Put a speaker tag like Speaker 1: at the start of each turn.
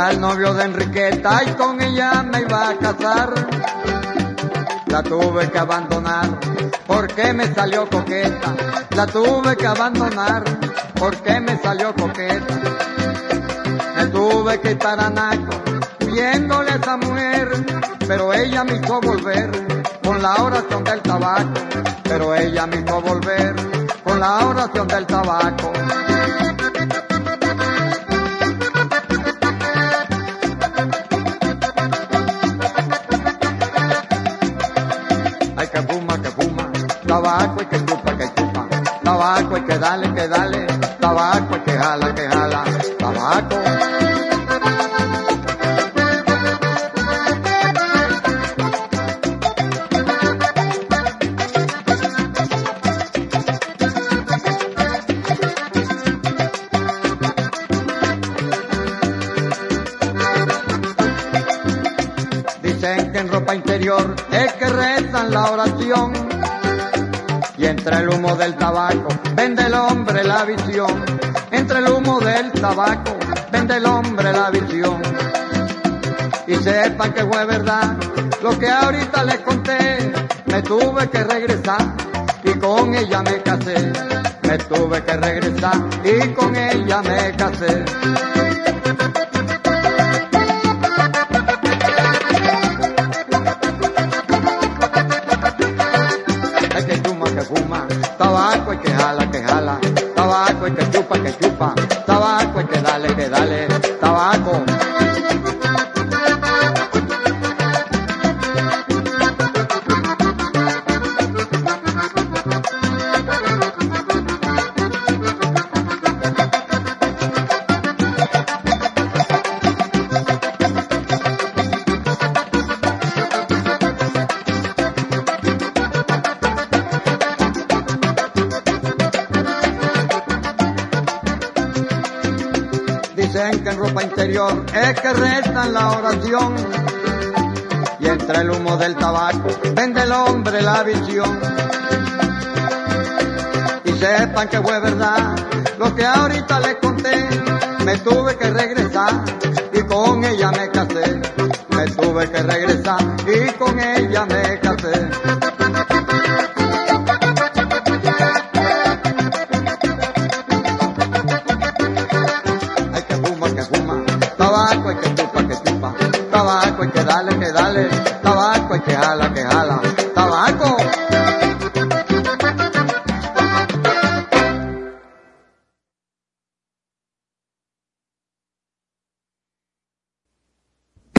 Speaker 1: Era el novio de Enriqueta y con ella me iba a casar. La tuve que abandonar porque me salió coqueta. La tuve que abandonar porque me salió coqueta. Me tuve que ir para Naco viéndole a esa mujer, pero ella me hizo volver con la oración del tabaco. Pero ella me hizo volver con la oración del tabaco. Ay, que fuma, tabaco y que chupa, tabaco y que dale, tabaco y que jala, tabaco. Dicen que en ropa interior es que rezan la oración, y entre el humo del tabaco vende el hombre la visión. Entre el humo del tabaco vende el hombre la visión. Y sepan que fue verdad lo que ahorita les conté. Me tuve que regresar y con ella me casé. Me tuve que regresar y con ella me casé. Fuma, tabaco y que jala, tabaco y que chupa, tabaco y que dale, tabaco. Dicen que en ropa interior es que rezan la oración, y entre el humo del tabaco vende el hombre la visión. Y sepan que fue verdad lo que ahorita les conté. Me tuve que regresar y con ella me casé. Me tuve que regresar y con ella me casé. Tabaco y que chupa, tabaco y que dale, tabaco y que jala,